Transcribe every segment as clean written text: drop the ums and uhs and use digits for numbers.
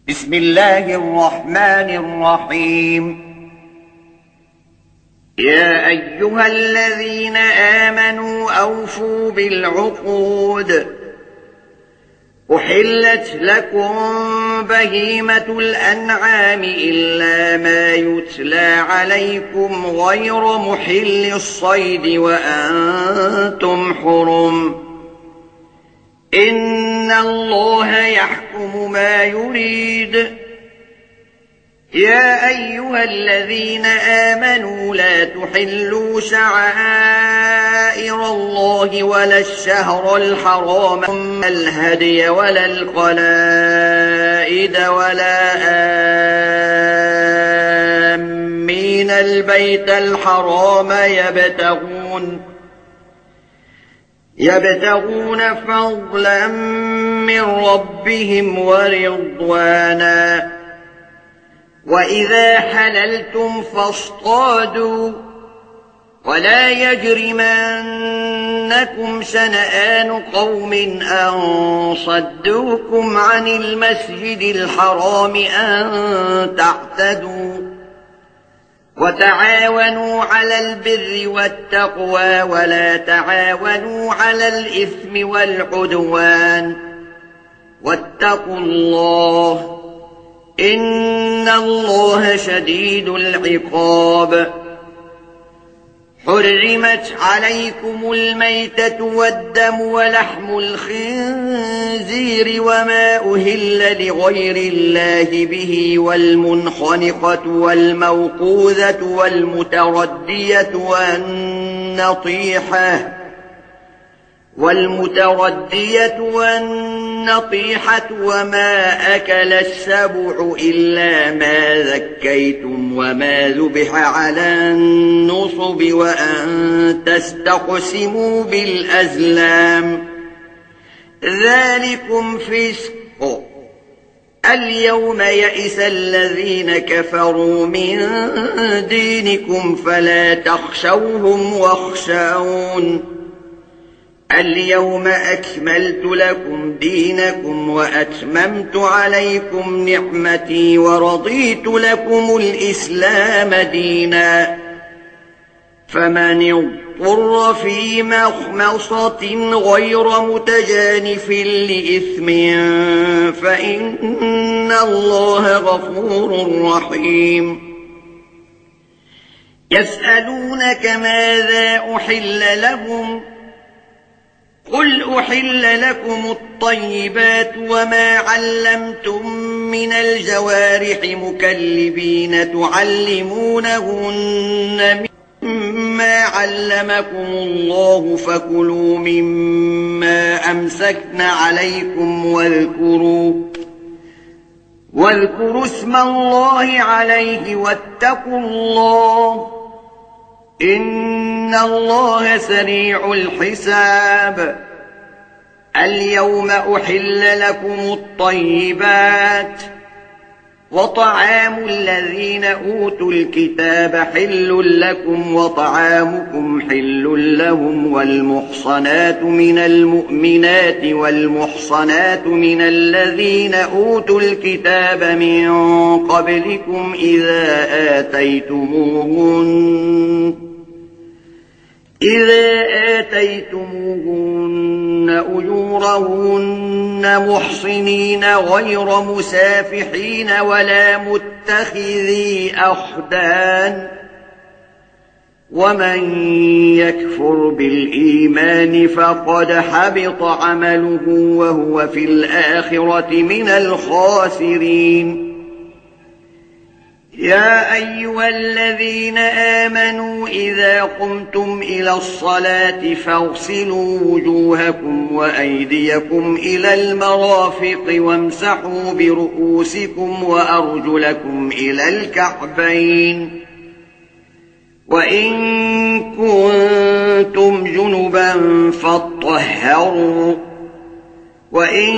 بسم الله الرحمن الرحيم. يا أيها الذين آمنوا أوفوا بالعقود. أحلت لكم بهيمة الأنعام إلا ما يتلى عليكم غير محل الصيد وأنتم حرم. إن الله يحكم ما يريد. يا أيها الذين آمنوا لا تحلوا شعائر الله ولا الشهر الحرام الهدي ولا القلائد ولا آمين البيت الحرام يبتغون فضلا من ربهم ورضوانا. وإذا حللتم فاصطادوا ولا يجرمنكم شنآن قوم أن صدوكم عن المسجد الحرام أن تعتدوا. وتعاونوا على البر والتقوى ولا تعاونوا على الإثم والعدوان واتقوا الله إن الله شديد العقاب. حرمت عليكم الميتة والدم ولحم الخنزير وما أهل لغير الله به والمنخنقة والموقوذة والمتردية والنطيحة وما أكل السبع إلا ما ذكيتم وما ذبح على النصب وأن تستقسموا بالأزلام ذلكم فسق. اليوم يئس الذين كفروا من دينكم فلا تخشوهم واخشون. اليوم أكملت لكم دينكم وأتممت عليكم نعمتي ورضيت لكم الإسلام دينا. فمن اضطر في مخمصة غير متجانف لإثم فإن الله غفور رحيم. يسألونك ماذا أحل لهم قل أحل لكم الطيبات وما علمتم من الجوارح مكلبين تعلمونهن مما علمكم الله فكلوا مما أمسكن عليكم واذكروا اسم الله عليه واتقوا الله إن الله سريع الحساب. اليوم أحل لكم الطيبات وطعام الذين أوتوا الكتاب حل لكم وطعامكم حل لهم والمحصنات من المؤمنات والمحصنات من الذين أوتوا الكتاب من قبلكم إذا آتيتموهن أجورهن محصنين غير مسافحين ولا متخذي أخدان. ومن يكفر بالإيمان فقد حبط عمله وهو في الآخرة من الخاسرين. يا أيها الذين آمنوا إذا قمتم إلى الصلاة فاغسلوا وجوهكم وأيديكم إلى المرافق وامسحوا برؤوسكم وأرجلكم إلى الكعبين. وإن كنتم جنبا فاطهروا وإن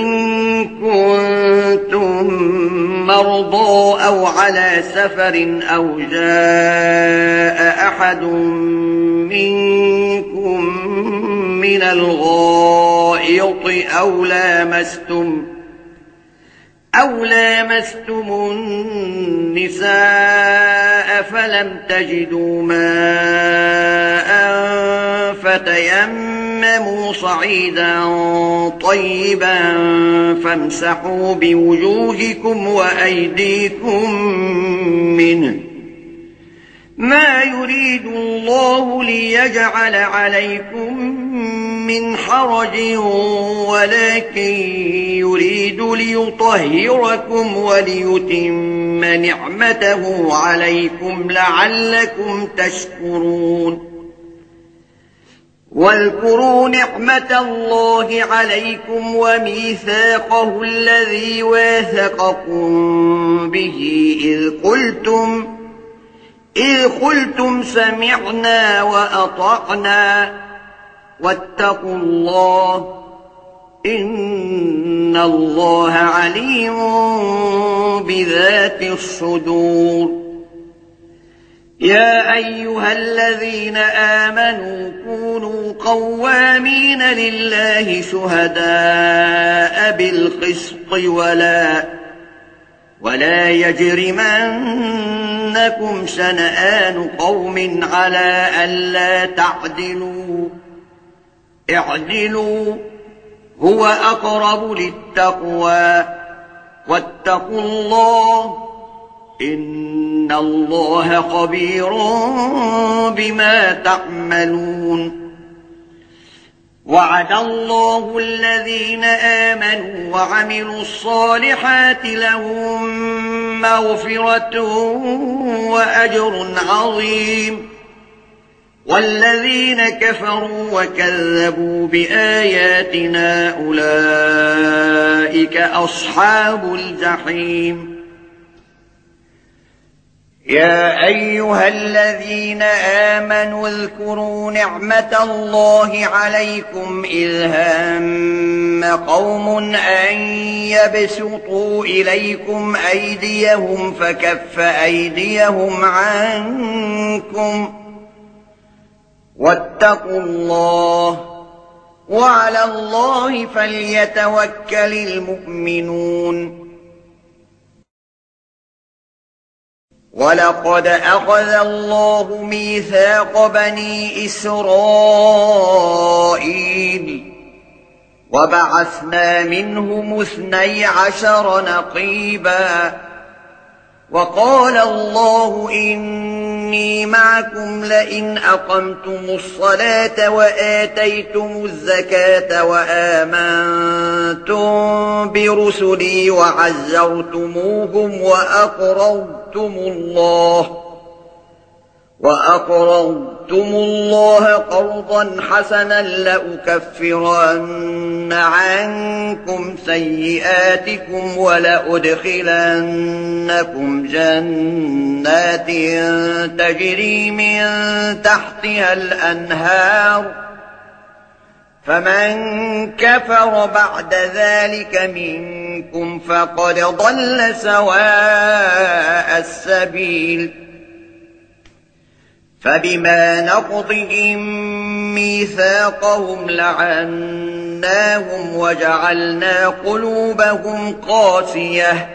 كنتم مرضى أو على سفر أو جاء أحد منكم من الغائط أو لامستم النساء فلم تجدوا ماء فتيمموا صعيدا طيبا فامسحوا بوجوهكم وأيديكم منه ما يريد الله ليجعل عليكم من حرج ولكن يريد ليطهركم وليتم نعمته عليكم لعلكم تشكرون واذكروا نعمة الله عليكم وميثاقه الذي واثقكم به إذ قلتم سمعنا وأطعنا واتقوا الله إن الله عليم بذات الصدور يا أيها الذين آمنوا كونوا قوامين لله شهداء بالقسط ولا يجرمنكم شنآن قوم على ألا تعدلوا اعدلوا هو أقرب للتقوى واتقوا الله إن الله خبير بما تعملون وعد الله الذين آمنوا وعملوا الصالحات لهم مغفرة وأجر عظيم والذين كفروا وكذبوا بآياتنا أولئك أصحاب الجحيم يا أيها الذين آمنوا اذكروا نعمة الله عليكم إذ هم قوم أن يبسطوا إليكم أيديهم فكف أيديهم عنكم واتقوا الله وعلى الله فليتوكل المؤمنون ولقد أخذ الله ميثاق بني إسرائيل وبعثنا منهم 12 نقيبا وقال الله إني معكم لئن أقمتم الصلاة وآتيتم الزكاة وآمنتم برسلي وعزرتموهم وأقرضتم الله قرضا حسنا لأكفرن عنكم سيئاتكم ولأدخلنكم جنات تجري من تحتها الأنهار فمن كفر بعد ذلك منكم فقد ضل سواء السبيل فبما نقضهم ميثاقهم لعناهم وجعلنا قلوبهم قاسية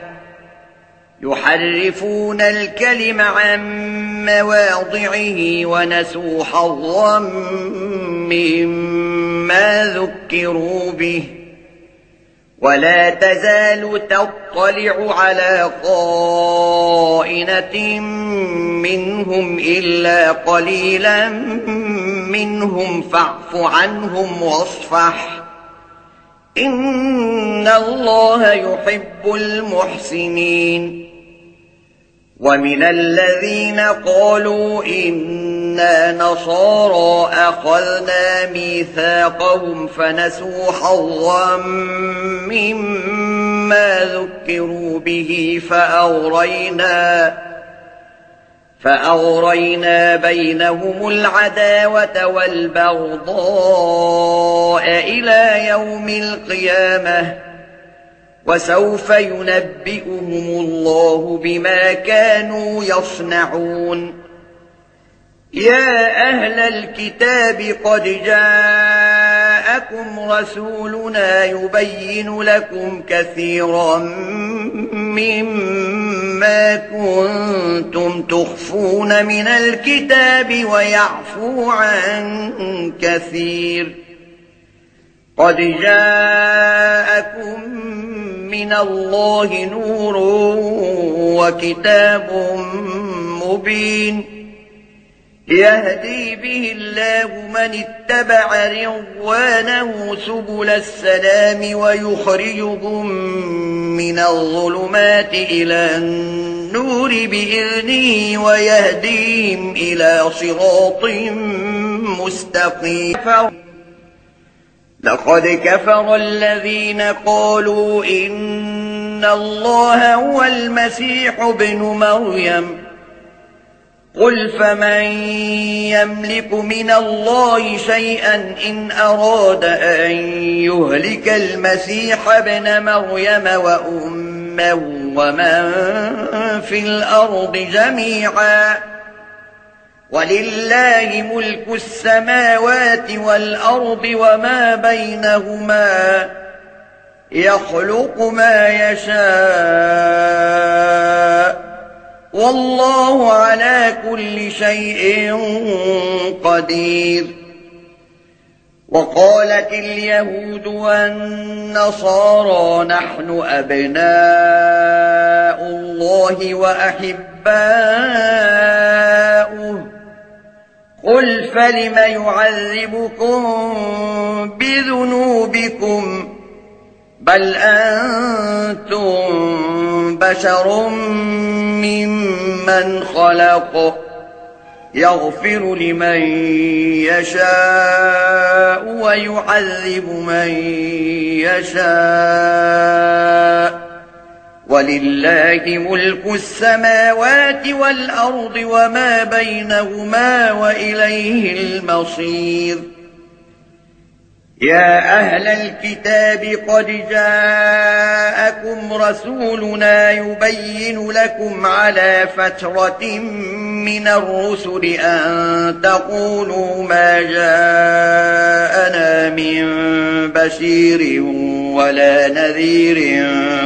يحرفون الكلم عن مواضعه ونسوا حظا مما ذكروا به ولا تزال تطلع على خائنة منهم إلا قليلا منهم فاعف عنهم واصفح إن الله يحب المحسنين ومن الذين قالوا إنا نصارى أخذنا ميثاقهم فنسوا حظا مما ذكروا به فأغرينا بينهم العداوة والبغضاء إلى يوم القيامة وسوف ينبئهم الله بما كانوا يصنعون يا أهل الكتاب قد جاءكم جاءكم رسولنا يبين لكم كثيرا مما كنتم تخفون من الكتاب ويعفو عن كثير. قد جاءكم من الله نور وكتاب مبين يهدي به الله من اتبع رضوانه سبل السلام ويخرجهم من الظلمات إلى النور بإذنه ويهديهم إلى صراط مستقيم. لقد كفر الذين قالوا إن الله هو المسيح ابن مريم قل فمن يملك من الله شيئا إن أراد أن يهلك المسيح ابن مريم وأمه ومن في الأرض جميعا ولله ملك السماوات والأرض وما بينهما يخلق ما يشاء والله على كل شيء قدير. وقالت اليهود والنصارى نحن أبناء الله وأحباؤه قل فلم يعذبكم بذنوبكم بل أنتم بشر ممن خلق يغفر لمن يشاء ويعذب من يشاء ولله ملك السماوات والأرض وما بينهما وإليه المصير. يا أهل الكتاب قد جاءكم رسولنا يبين لكم على فترة من الرسل أن تقولوا ما جاءنا من بشير ولا نذير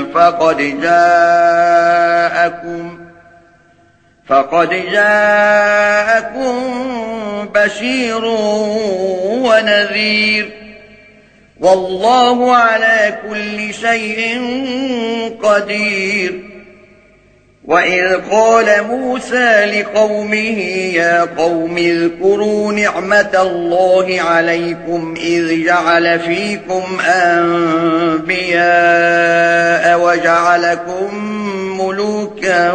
فقد جاءكم بشير ونذير والله على كل شيء قدير. وإذ قال موسى لقومه يا قوم اذكروا نعمة الله عليكم إذ جعل فيكم أنبياء وجعلكم ملوكا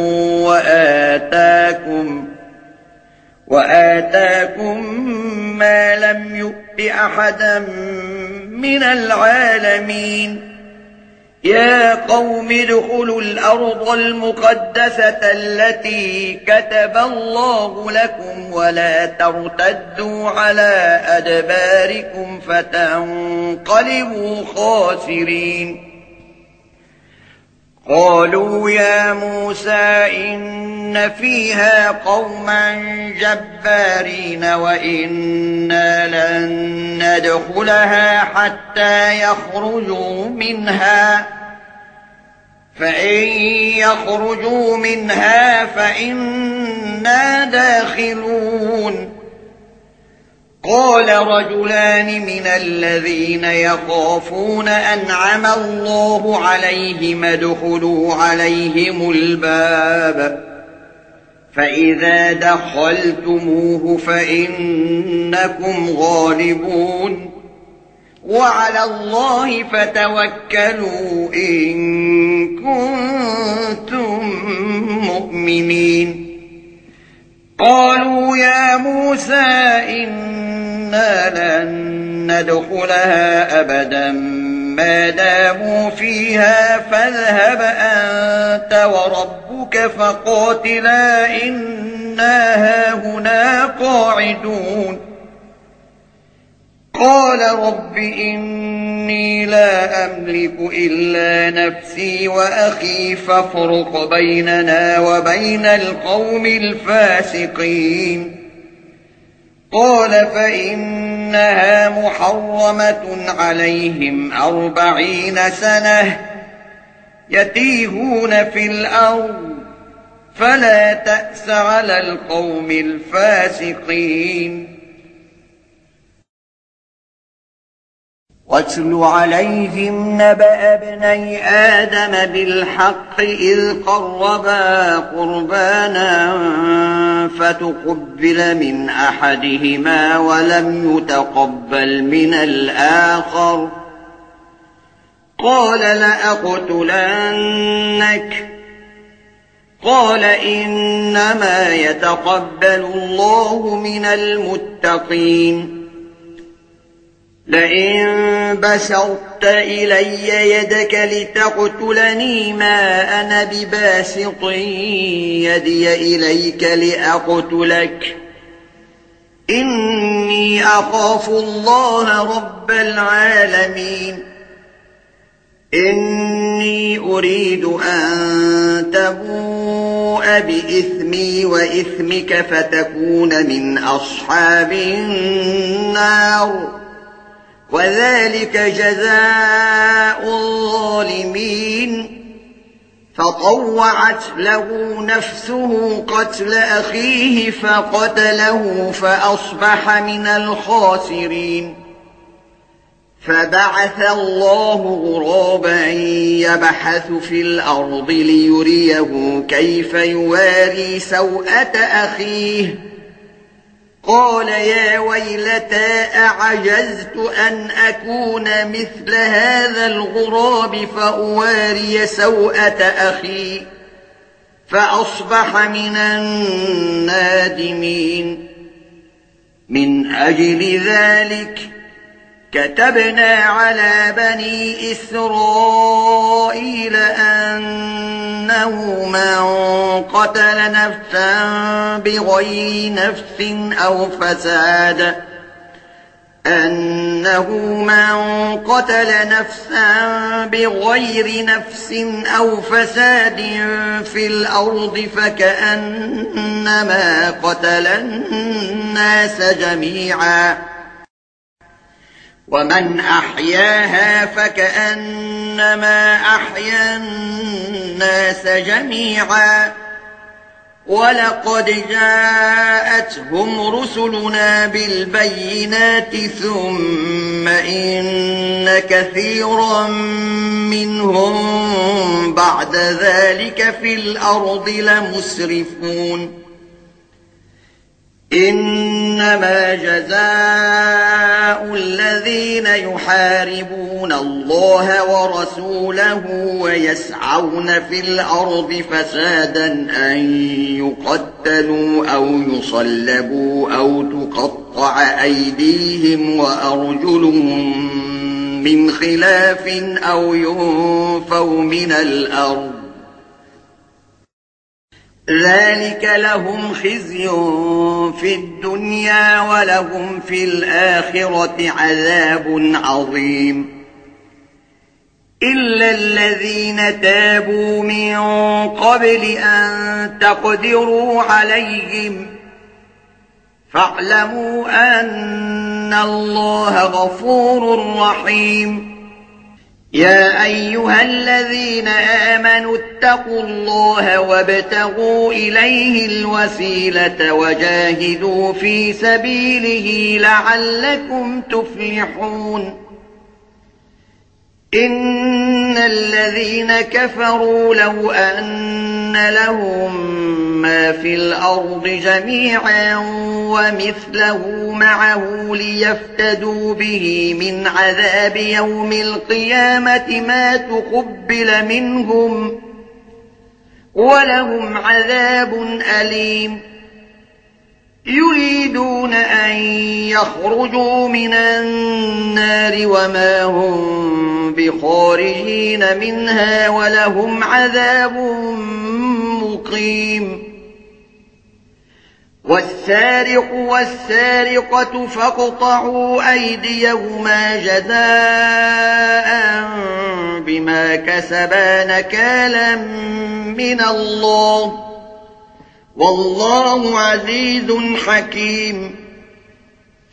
وآتاكم ما لم يؤت أحدا من العالمين. يا قوم ادخلوا الأرض المقدسة التي كتب الله لكم ولا ترتدوا على أدباركم فتنقلبوا خاسرين. قالوا يا موسى إن فيها قوما جبارين وإنا لن ندخلها حتى يخرجوا منها فإن يخرجوا منها فإنا داخلون. قال رجلان من الذين يخافون أنعم الله عليهم ادخلوا عليهم الباب فإذا دخلتموه فإنكم غالبون وعلى الله فتوكلوا إن كنتم مؤمنين. قالوا يا موسى إنا لن ندخلها أبدا ما داموا فيها فاذهب أنت وربك فقاتلا إنا هاهنا قاعدون. قال رب إني لا أملك إلا نفسي وأخي فافرق بيننا وبين القوم الفاسقين. قال فإن إنها محرمة عليهم 40 سنة يتيهون في الأرض فلا تأس على القوم الفاسقين واتل عليهم نبأ ابني آدم بالحق إذ قربا قربانا فتقبل من أحدهما ولم يتقبل من الآخر قال لأقتلنك قال إنما يتقبل الله من المتقين لئن بسطت إلي يدك لتقتلني ما أنا بباسط يدي إليك لأقتلك إني أخاف الله رب العالمين إني أريد أن تبوء بإثمي وإثمك فتكون من أصحاب النار وذلك جزاء الظالمين فطوعت له نفسه قتل أخيه فقتله فأصبح من الخاسرين فبعث الله غرابا يبحث في الأرض ليريه كيف يواري سوءة أخيه قال يا ويلتى أعجزت أن أكون مثل هذا الغراب فأواري سوءة أخي فأصبح من النادمين من أجل ذلك كتبنا على بني إسرائيل أنه من قتل نفسا بغير نفس أو فساد في الأرض فكأنما قتل الناس جميعا ومن أحياها فكأنما أحيا الناس جميعا ولقد جاءتهم رسلنا بالبينات ثم إن كثيرا منهم بعد ذلك في الأرض لمسرفون إنما جزاء الذين يحاربون الله ورسوله ويسعون في الأرض فسادا أن يقتلوا أو يصلبوا أو تقطع أيديهم وأرجلهم من خلاف أو ينفوا من الأرض ذلك لهم خزي في الدنيا ولهم في الآخرة عذاب عظيم إلا الذين تابوا من قبل أن تقدروا عليهم فاعلموا أن الله غفور رحيم يا أيها الذين آمنوا اتقوا الله وابتغوا إليه الوسيلة وجاهدوا في سبيله لعلكم تفلحون إن الذين كفروا لو أن لهم ما في الأرض جميعا ومثله معه ليفتدوا به من عذاب يوم القيامة ما تقبل منهم ولهم عذاب أليم يريدون أن يخرجوا من النار وما هم بخارجين منها ولهم عذاب مقيم والسارق والسارقة فاقطعوا أيديهما جزاء بما كسبا نكالا من الله والله عزيز حكيم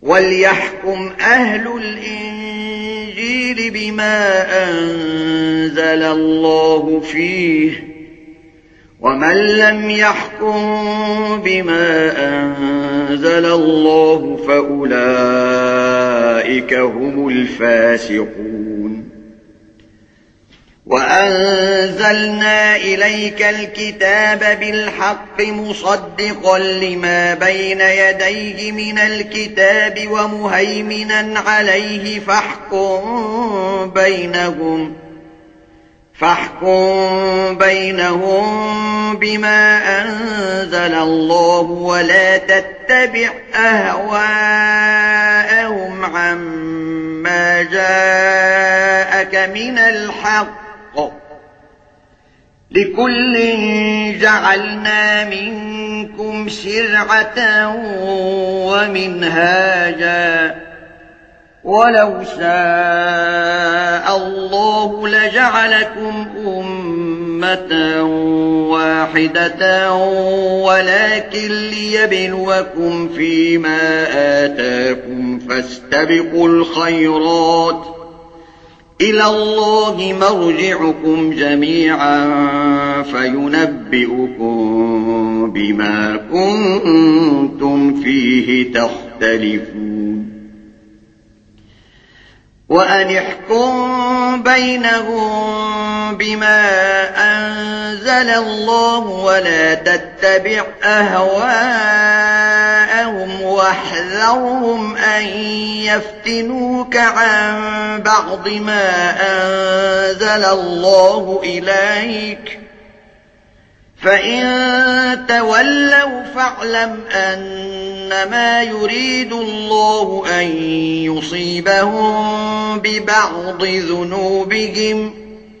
وليحكم أهل الإنجيل بما أنزل الله فيه ومن لم يحكم بما أنزل الله فأولئك هم الفاسقون وأنزلنا إليك الكتاب بالحق مصدقا لما بين يديه من الكتاب ومهيمنا عليه فاحكم بينهم بما أنزل الله ولا تتبع أهواءهم عما جاءك من الحق لكل جعلنا منكم شرعة ومنهاجا ولو شاء الله لجعلكم أمة واحدة ولكن ليبلوكم فيما آتاكم فاستبقوا الخيرات إلى الله مرجعكم جميعا فينبئكم بما كنتم فيه تختلفون وأن احكم بينهم بما أنزل الله ولا تتبع أهواءهم واحذرهم أن يفتنوك عن بعض ما أنزل الله إليك فإن تولوا فاعلم أنما يريد الله أن يصيبهم ببعض ذنوبهم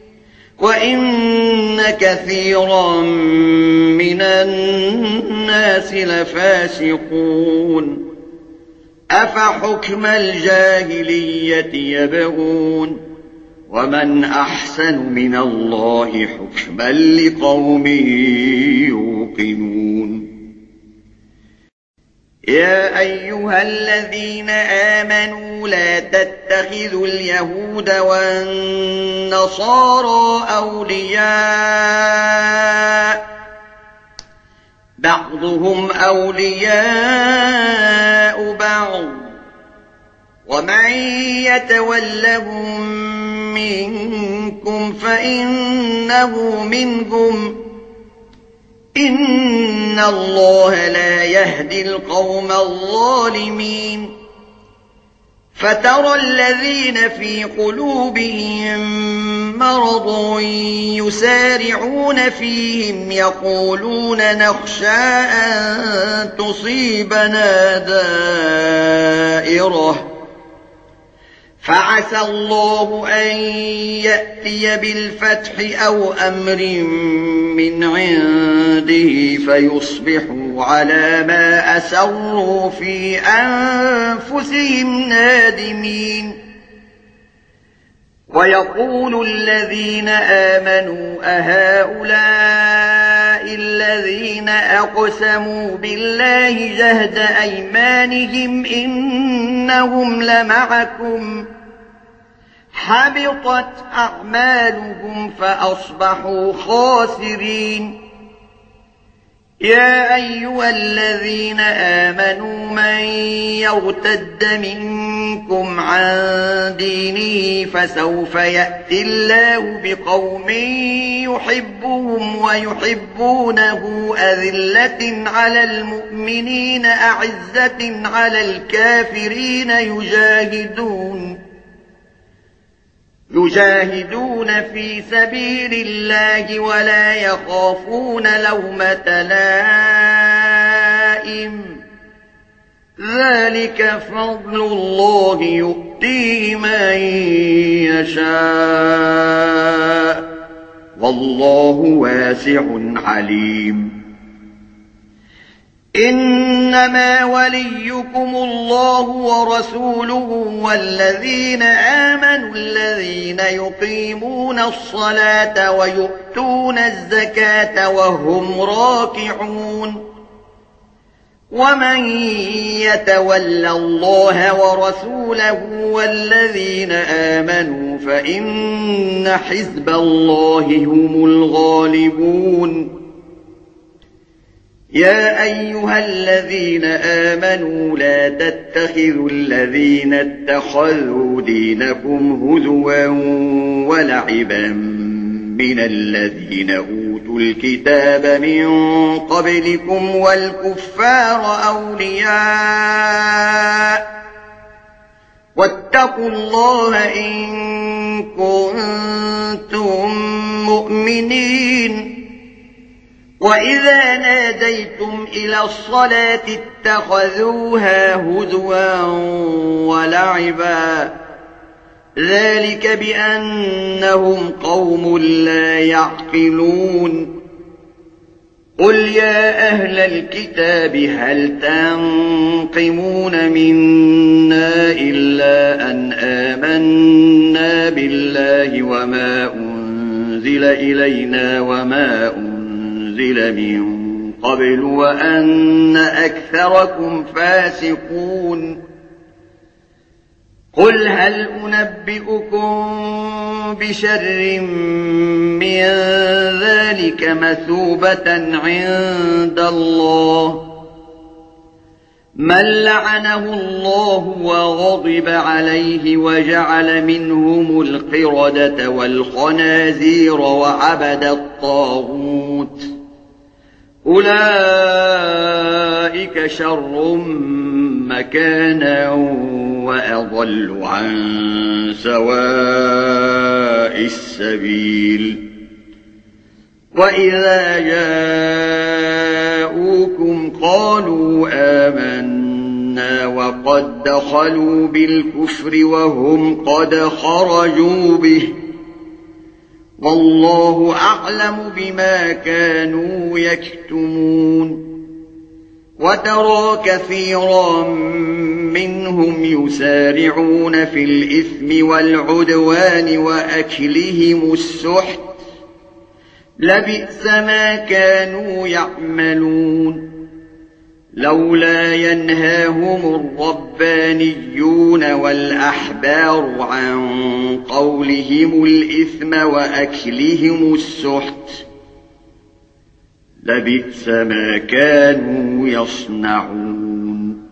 وإن كثيرا من الناس لفاسقون أفحكم الجاهلية يبغون ومن أحسن من الله حكما لقوم يوقنون يا أيها الذين آمنوا لا تتخذوا اليهود والنصارى أولياء بعضهم أولياء بعض ومن يتولهم منكم فإنه منهم إن الله لا يهدي القوم الظالمين فترى الذين في قلوبهم مرض يسارعون فيهم يقولون نخشى أن تصيبنا دائرة فعسى الله أن يأتي بالفتح أو أمر من عنده فيصبحوا على ما أسروا في أنفسهم نادمين ويقول الذين آمنوا أهؤلاء الذين أقسموا بالله جهد أيمانهم إنهم لمعكم حبطت أعمالهم فأصبحوا خاسرين يا أيها الذين آمنوا من يرتد منكم عن دينه فسوف يأتي الله بقوم يحبهم ويحبونه أذلة على المؤمنين أعزة على الكافرين يجاهدون في سبيل الله ولا يخافون لومة لائم ذلك فضل الله يؤتيه من يشاء والله واسع عليم إنما وليكم الله ورسوله والذين آمنوا الذين يقيمون الصلاة ويؤتون الزكاة وهم راكعون ومن يتول الله ورسوله والذين آمنوا فإن حزب الله هم الغالبون يا أيها الذين آمنوا لا تتخذوا الذين اتخذوا دينكم هزوا ولعبا من الذين أوتوا الكتاب من قبلكم والكفار أولياء واتقوا الله إن كنتم مؤمنين وإذا ناديتم إلى الصلاة اتخذوها هزوا ولعبا ذلك بأنهم قوم لا يعقلون قل يا أهل الكتاب هل تنقمون منا إلا أن آمنا بالله وما أنزل إلينا وما أنزل من قبل وأن أكثركم فاسقون قل هل أنبئكم بشر من ذلك مثوبة عند الله من لعنه الله وغضب عليه وجعل منهم القردة والخنازير وعبد الطاغوت أولئك شر مكانا وأضل عن سواء السبيل وإذا جاءوكم قالوا آمنا وقد دخلوا بالكفر وهم قد خرجوا به والله أعلم بما كانوا يكتمون وترى كثيرا منهم يسارعون في الإثم والعدوان وأكلهم السحت لبئس ما كانوا يعملون لولا ينهاهم الربانيون والأحبار عن قولهم الإثم وأكلهم السحت لبئس ما كانوا يصنعون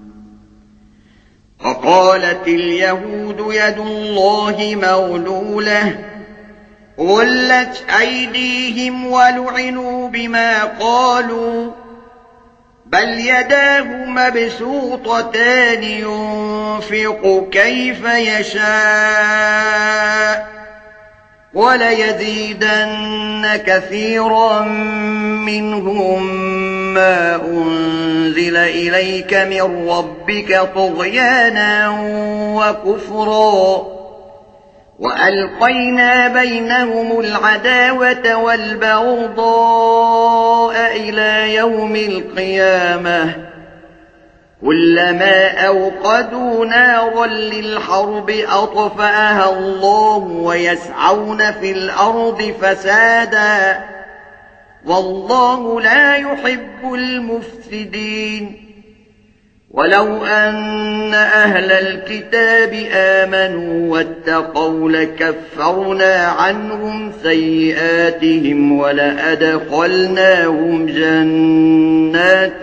وقالت اليهود يد الله مغلولة غلت أيديهم ولعنوا بما قالوا بل يداه مبسوطتان ينفق كيف يشاء وليزيدن كثيرا منهم ما أنزل إليك من ربك طغيانا وكفرا وألقينا بينهم العداوة والبغضاء إلى يوم القيامة كلما أوقدوا نارا للحرب أطفأها الله ويسعون في الأرض فسادا والله لا يحب المفسدين ولو أن أهل الكتاب آمنوا واتقوا لكفرنا عنهم سيئاتهم ولأدخلناهم جنات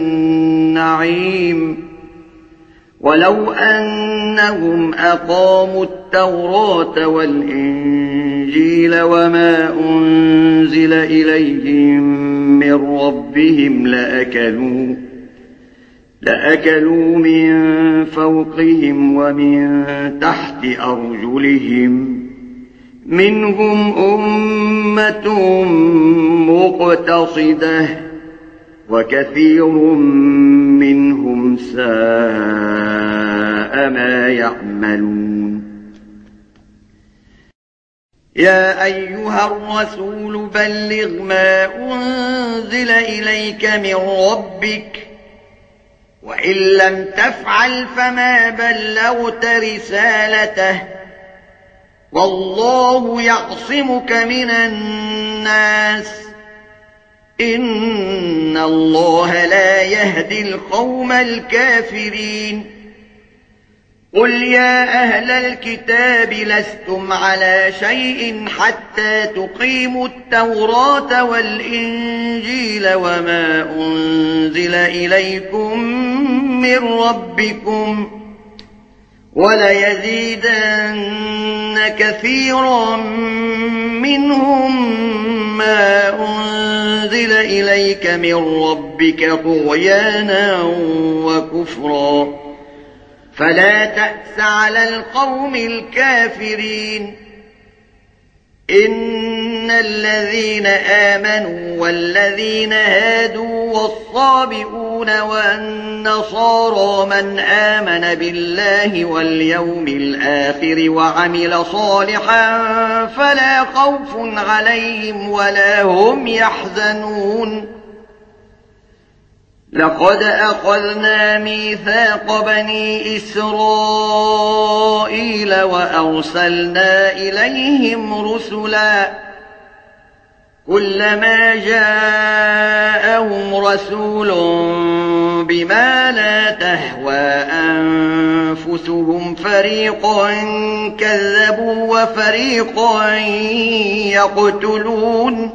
النعيم ولو أنهم أقاموا التوراة والإنجيل وما أنزل إليهم من ربهم لأكلوا من فوقهم ومن تحت أرجلهم منهم أمة مقتصدة وكثير منهم ساء ما يعملون يا أيها الرسول بلغ ما أنزل إليك من ربك وإن لم تفعل فما بلغت رسالته والله يعصمك من الناس إن إن الله لا يهدي القوم الكافرين قل يا أهل الكتاب لستم على شيء حتى تقيموا التوراة والإنجيل وما أنزل إليكم من ربكم وليزيدن كثيرا منهم ما أنزل إليك من ربك طغيانا وكفرا فلا تأس على القوم الكافرين إن الذين آمنوا والذين هادوا والصابئون والنصارى من آمن بالله واليوم الآخر وعمل صالحا فلا خوف عليهم ولا هم يحزنون لقد أخذنا ميثاق بني إسرائيل وأرسلنا إليهم رسلا كلما جاءهم رسول بما لا تهوى أنفسهم فريقا كذبوا وفريقا يقتلون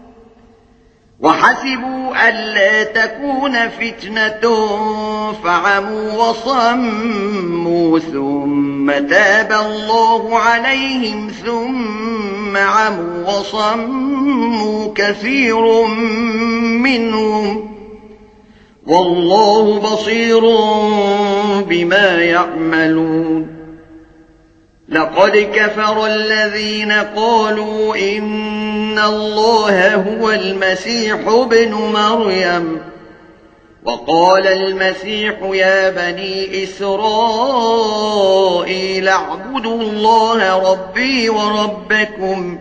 وحسبوا ألا تكون فتنة فعموا وصموا ثم تاب الله عليهم ثم عموا وصموا كثير منهم والله بصير بما يعملون لقد كفر الذين قالوا إن الله هو المسيح ابن مريم وقال المسيح يا بني إسرائيل اعبدوا الله ربي وربكم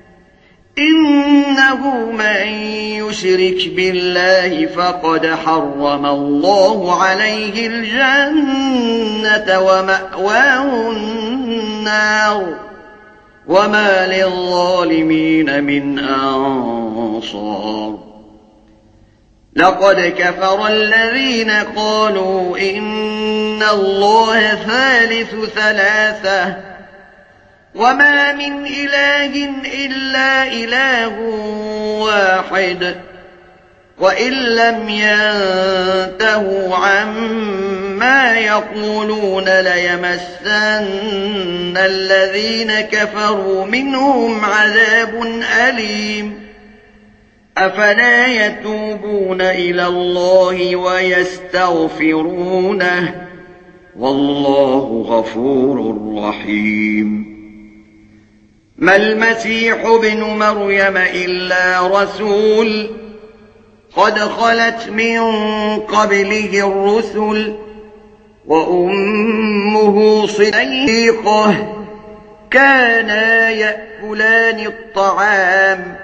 إنه من يشرك بالله فقد حرم الله عليه الجنة ومأواه النار وما للظالمين من أنصار لقد كفر الذين قالوا إن الله ثالث ثلاثة وما من إله إلا إله واحد وإن لم ينتهوا عما يقولون ليمسن الذين كفروا منهم عذاب أليم أفلا يتوبون إلى الله ويستغفرونه والله غفور رحيم ما المسيح ابن مريم إلا رسول قد خلت من قبله الرسل وأمه صديقة كانا يأكلان الطعام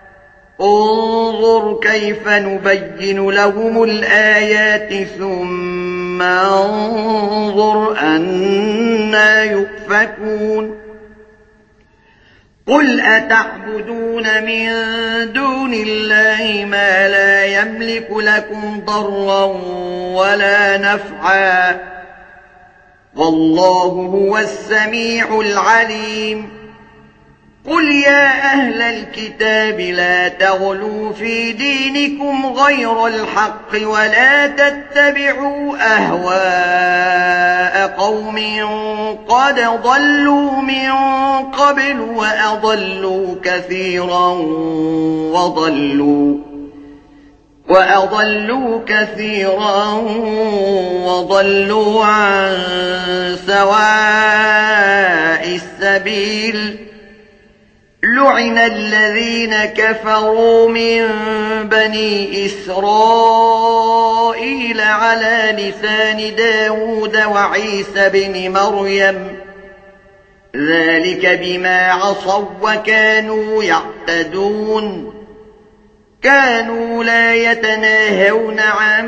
انظر كيف نبين لهم الآيات ثم انظر أنى يؤفكون قل أتعبدون من دون الله ما لا يملك لكم ضرا ولا نفعا والله هو السميع العليم قل يا أهل الكتاب لا تغلوا في دينكم غير الحق ولا تتبعوا أهواء قوم قد ضلوا من قبل وأضلوا كثيرا وضلوا عن سواء السبيل لعن الذين كفروا من بني إسرائيل على لسان داود وعيسى بن مريم ذلك بما عصوا وكانوا يعتدون كانوا لا يتناهون عن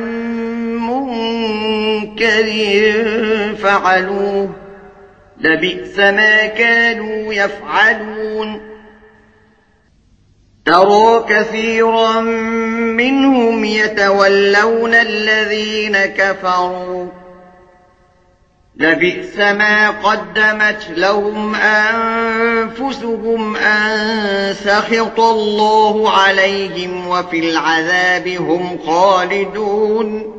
منكر فعلوه لبئس ما كانوا يفعلون ترى كثيرا منهم يتولون الذين كفروا لبئس ما قدمت لهم أنفسهم أن سخط الله عليهم وفي العذاب هم خالدون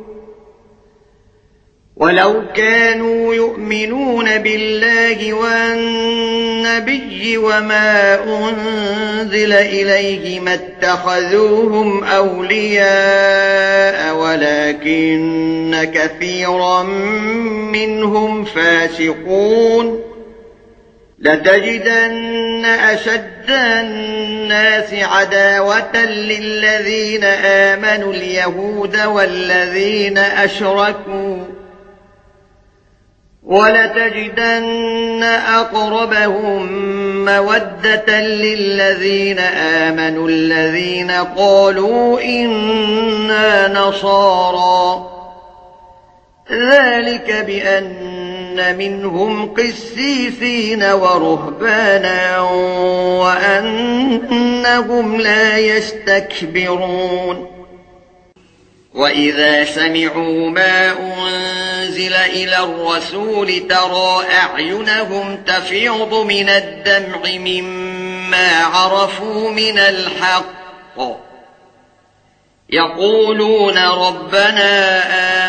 ولو كانوا يؤمنون بالله والنبي وما أنزل إليه ما اتخذوهم أولياء ولكن كثيرا منهم فاسقون لتجدن أشد الناس عداوة للذين آمنوا اليهود والذين أشركوا ولتجدن أقربهم مودة للذين آمنوا الذين قالوا إنا نصارى ذلك بأن منهم قسيسين ورهبانا وأنهم لا يستكبرون وإذا سمعوا ما أنزل إلى الرسول ترى أعينهم تفيض من الدمع مما عرفوا من الحق يقولون ربنا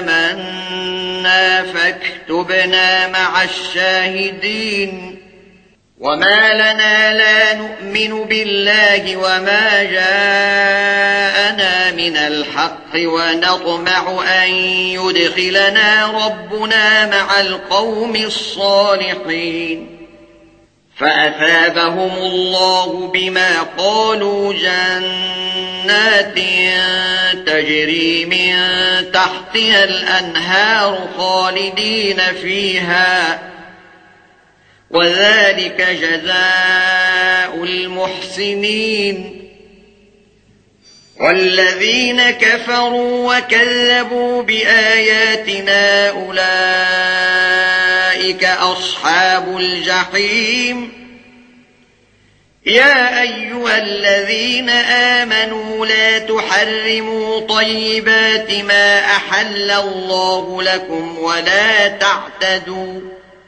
آمنا فاكتبنا مع الشاهدين وما لنا لا نؤمن بالله وما جاءنا من الحق ونطمع أن يدخلنا ربنا مع القوم الصالحين فأثابهم الله بما قالوا جنات تجري من تحتها الأنهار خالدين فيها وذلك جزاء المحسنين والذين كفروا وكذبوا بآياتنا أولئك أصحاب الجحيم يا أيها الذين آمنوا لا تحرموا طيبات ما أحل الله لكم ولا تعتدوا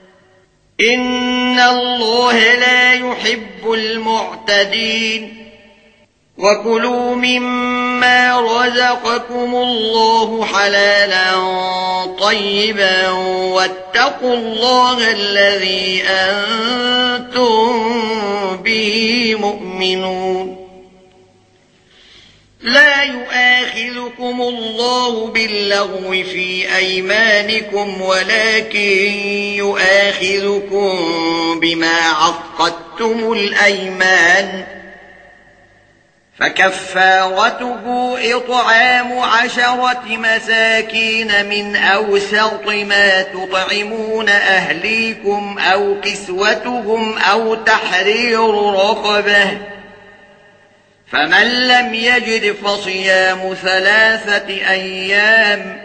إن الله لا يحب المعتدين وكلوا مما رزقكم الله حلالا طيبا واتقوا الله الذي أنتم به مؤمنون لا يؤاخذكم الله باللغو في أيمانكم ولكن يؤاخذكم بما عقدتم الأيمان فكفارته إطعام 10 مساكين من أوسط ما تطعمون أهليكم أو كسوتهم أو تحرير رقبة فمن لم يجد فصيام 3 أيام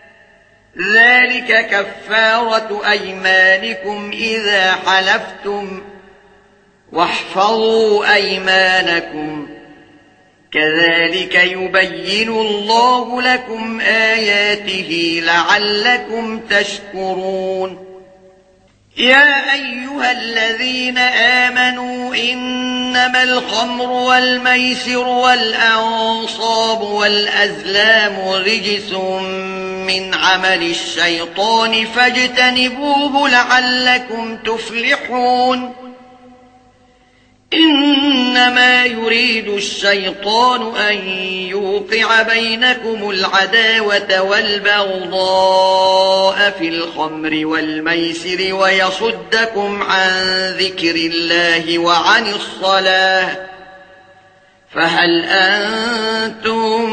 ذلك كفارة أيمانكم إذا حلفتم واحفظوا أيمانكم كذلك يبين الله لكم آياته لعلكم تشكرون يا أيها الذين آمنوا إنما الخمر والميسر والأنصاب والأزلام رجس من عمل الشيطان فاجتنبوه لعلكم تفلحون إنما يريد الشيطان أن يوقع بينكم العداوة والبغضاء في الخمر والميسر ويصدكم عن ذكر الله وعن الصلاة فهل أنتم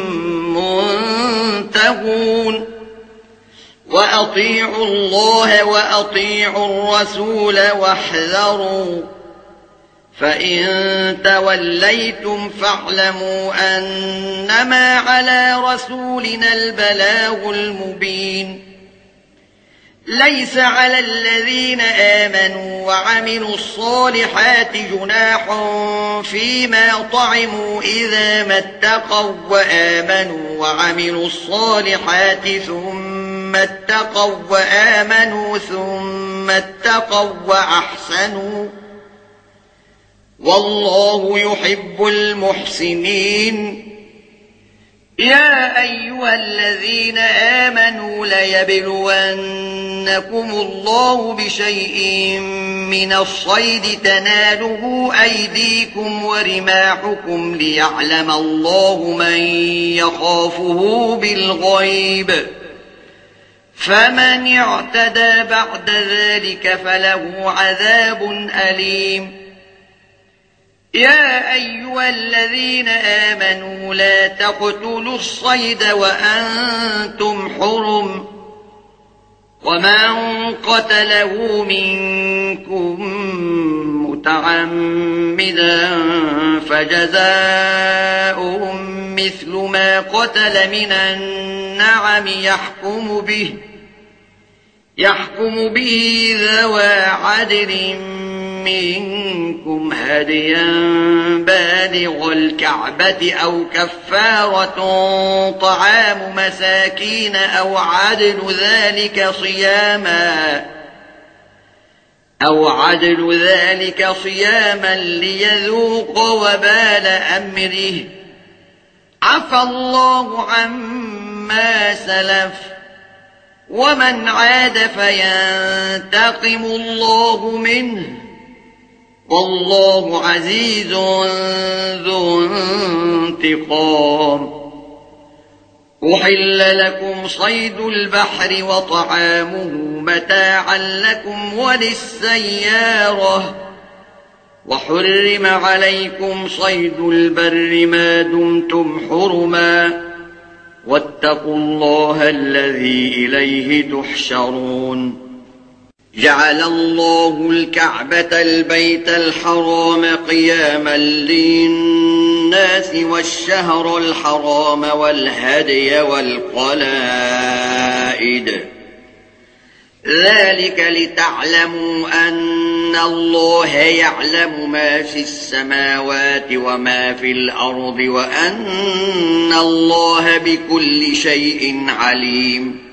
منتهون وأطيعوا الله وأطيعوا الرسول واحذروا فإن توليتم فاعلموا أنما على رسولنا البلاغ المبين ليس على الذين آمنوا وعملوا الصالحات جناح فيما طعموا إذا ما اتقوا وآمنوا وعملوا الصالحات ثم اتقوا وآمنوا ثم اتقوا وأحسنوا والله يحب المحسنين. يا أيها الذين آمنوا ليبلونكم الله بشيء من الصيد تناله أيديكم ورماحكم ليعلم الله من يخافه بالغيب فمن اعتدى بعد ذلك فله عذاب أليم. يا أيها الذين آمنوا لا تقتلوا الصيد وأنتم حرم ومن قتله منكم متعمدا فجزاء مثل ما قتل من النعم يحكم به ذوى عدل منكم هديا بالغ الكعبة أو كفارة طعام مساكين أو عدل ذلك صياما ليذوق وبال أمره عفى الله عما سلف ومن عاد فينتقم الله منه والله عزيز ذو انتقام. أحل لكم صيد البحر وطعامه متاعا لكم وللسيارة وحرم عليكم صيد البر ما دمتم حرما واتقوا الله الذي إليه تحشرون. جعل الله الكعبة البيت الحرام قياما للناس والشهر الحرام والهدي والقلائد ذلك لتعلموا أن الله يعلم ما في السماوات وما في الأرض وأن الله بكل شيء عليم.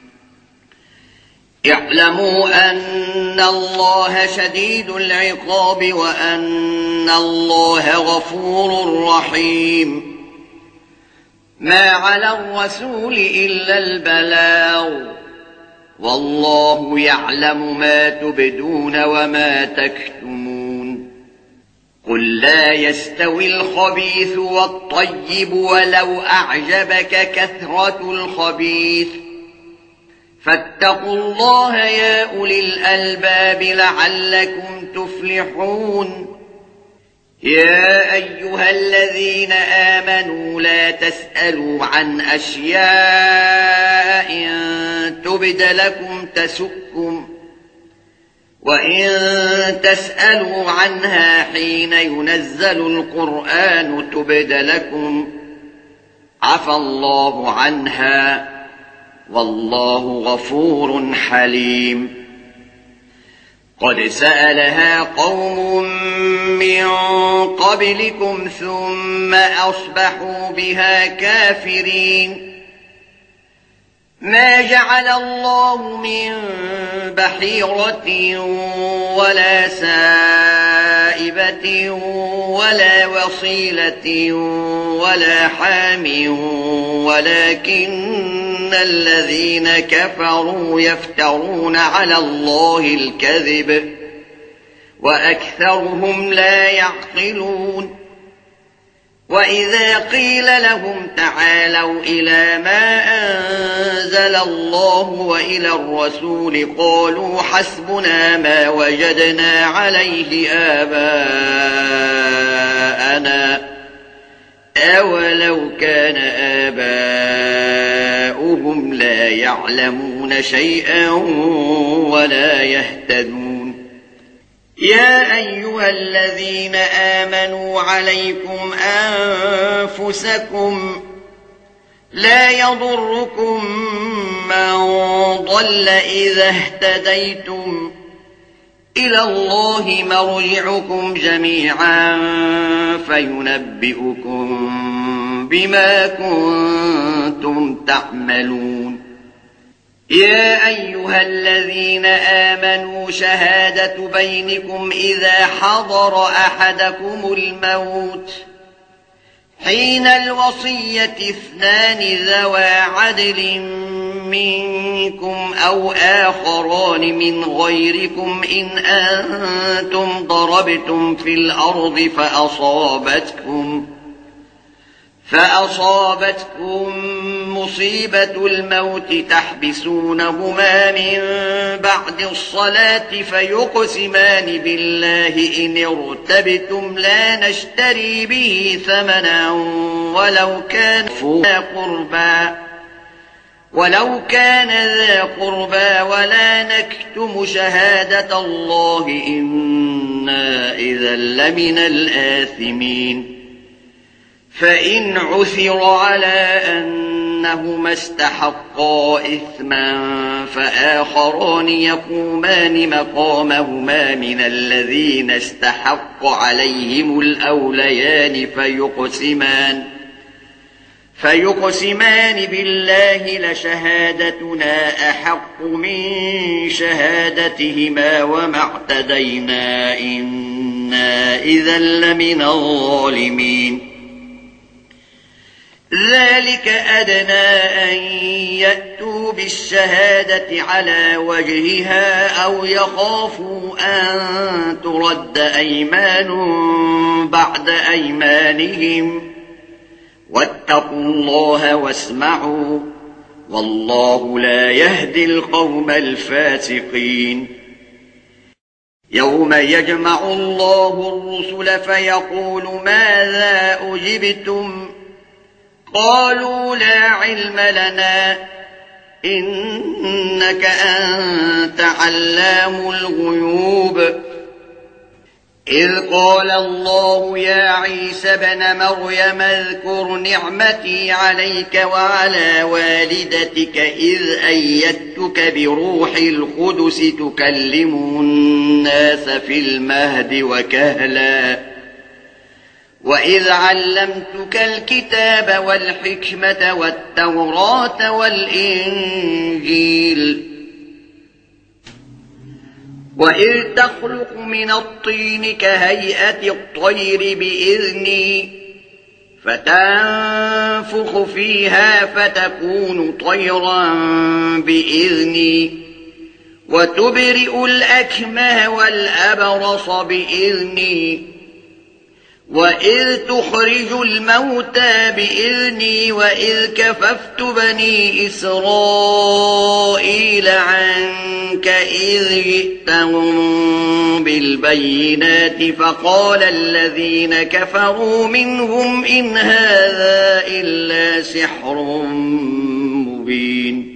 اعلموا أن الله شديد العقاب وأن الله غفور رحيم. ما على الرسول إلا البلاغ والله يعلم ما تبدون وما تكتمون. قل لا يستوي الخبيث والطيب ولو أعجبك كثرة الخبيث فاتقوا الله يا أولي الألباب لعلكم تفلحون. يا أيها الذين آمنوا لا تسألوا عن أشياء إن تبد لكم تسؤكم وإن تسألوا عنها حين ينزل القرآن تبد لكم عفى الله عنها والله غفور حليم. قد سألها قوم من قبلكم ثم أصبحوا بها كافرين. ما جعل الله من بحيرة ولا سائبة ولا وصيلة ولا حام ولكن الذين كفروا يفترون على الله الكذب وأكثرهم لا يعقلون. وإذا قيل لهم تعالوا إلى ما أنزل الله وإلى الرسول قالوا حسبنا ما وجدنا عليه آباءنا أولو كان آباؤهم لا يعلمون شيئا ولا يهتدون. يا أيها الذين آمنوا عليكم أنفسكم لا يضركم من من ضل إذا اهتديتم إلى الله مرجعكم جميعا فينبئكم بما كنتم تعملون يا أيها الذين آمنوا شهادة بينكم إذا حضر أحدكم الموت حين الوصية 2 ذوى عدل منكم أو آخران من غيركم إن أنتم ضربتم في الأرض فأصابتكم مصيبة الموت تحبسونهما من بعد الصلاة فيقسمان بالله إن ارتبتم لا نشتري به ثمنا ولو كان ذا قربى ولا نكتم شهادة الله إنا إذا لمن الآثمين فإن عثر على أنهما استحقا إثما فآخران يقومان مقامهما من الذين استحق عليهم الأوليان فيقسمان بالله لشهادتنا أحق من شهادتهما وما اعتدينا إنا إذا لمن الظالمين ذلك أدنى أن يأتوا بالشهادة على وجهها أو يخافوا أن ترد أيمان بعد أيمانهم واتقوا الله واسمعوا والله لا يهدي القوم الفاسقين يوم يجمع الله الرسل فيقول ماذا أجبتم قالوا لا علم لنا إنك أنت علام الغيوب إذ قال الله يا عيسى ابن مريم اذكر نعمتي عليك وعلى والدتك إذ أيدتك بروح القدس تكلم الناس في المهد وكهلا وإذ علمتك الكتاب والحكمة والتوراة والإنجيل وإذ تخلق من الطين كهيئة الطير بإذني فتنفخ فيها فتكون طيرا بإذني وتبرئ الأكمه والأبرص بإذني وإذ تخرج الموتى بإذني وإذ كففت بني إسرائيل عنك إذ جئتهم بالبينات فقال الذين كفروا منهم إن هذا إلا سحر مبين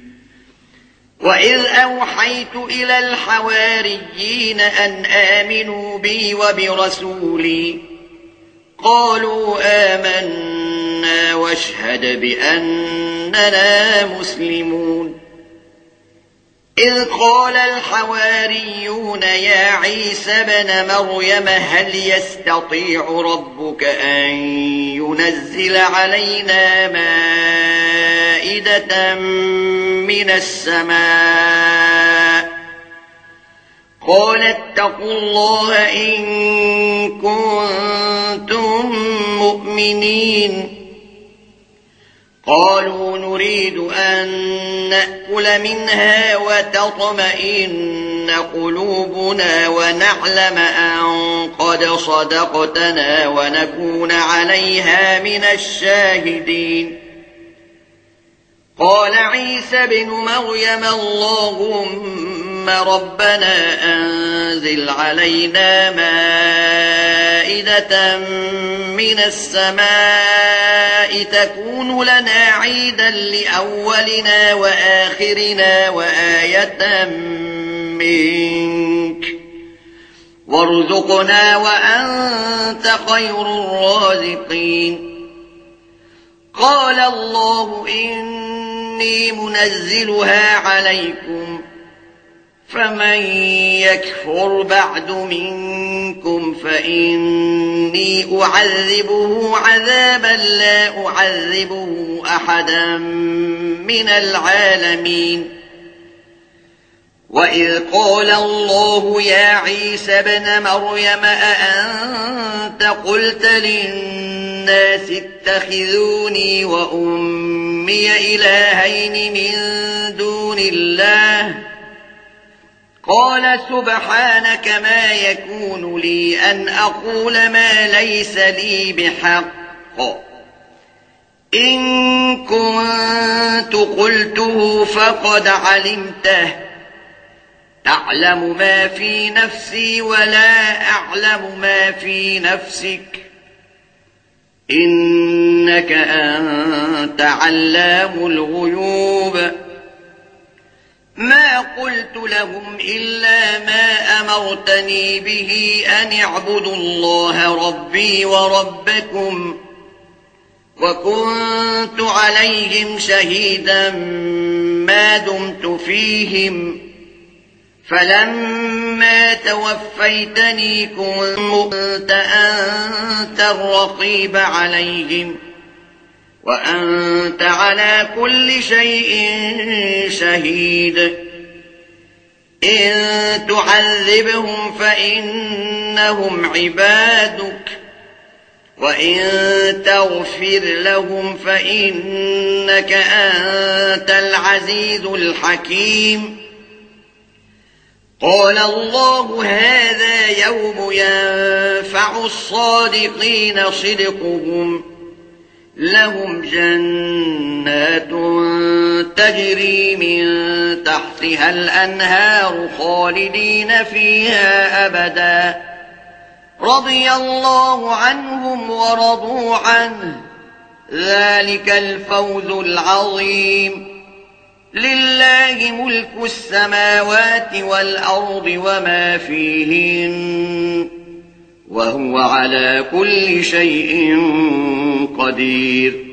وإذ أوحيت إلى الحواريين أن آمنوا بي وبرسولي قالوا آمنا واشهد بأننا مسلمون إذ قال الحواريون يا عيسى ابن مريم هل يستطيع ربك أن ينزل علينا مائدة من السماء قال اتقوا الله إن كنتم مؤمنين قالوا نريد أن نأكل منها وتطمئن قلوبنا ونعلم أن قد صدقتنا ونكون عليها من الشاهدين قال عيسى بن مريم اللهم ربنا أنزل علينا مائدة من السماء تكون لنا عيدا لأولنا وآخرنا وآية منك وارزقنا وأنت خير الرازقين قال الله إني إني منزلها عليكم فمن يكفر بعد منكم فإني أعذبه عذابا لا أعذبه أحدا من العالمين. وإذ قال الله يا عيسى ابن مريم أأنت قلت للناس اتخذوني وأمي إلهين من دون الله قال سبحانك ما يكون لي أن أقول ما ليس لي بحق إن كنت قلته فقد علمته تعلم ما في نفسي ولا أعلم ما في نفسك إنك أنت علام الغيوب. ما قلت لهم إلا ما أمرتني به أن اعبدوا الله ربي وربكم وكنت عليهم شهيدا ما دمت فيهم فلما توفيتني كنت أنت الرقيب عليهم وأنت على كل شيء شهيد. إن تعذبهم فإنهم عبادك وإن تغفر لهم فإنك أنت العزيز الحكيم. قال الله هذا يوم ينفع الصادقين صدقهم لهم جنات تجري من تحتها الأنهار خالدين فيها أبدا رضي الله عنهم ورضوا عنه ذلك الفوز العظيم. لله ملك السماوات والأرض وما فيهن وهو على كل شيء قدير.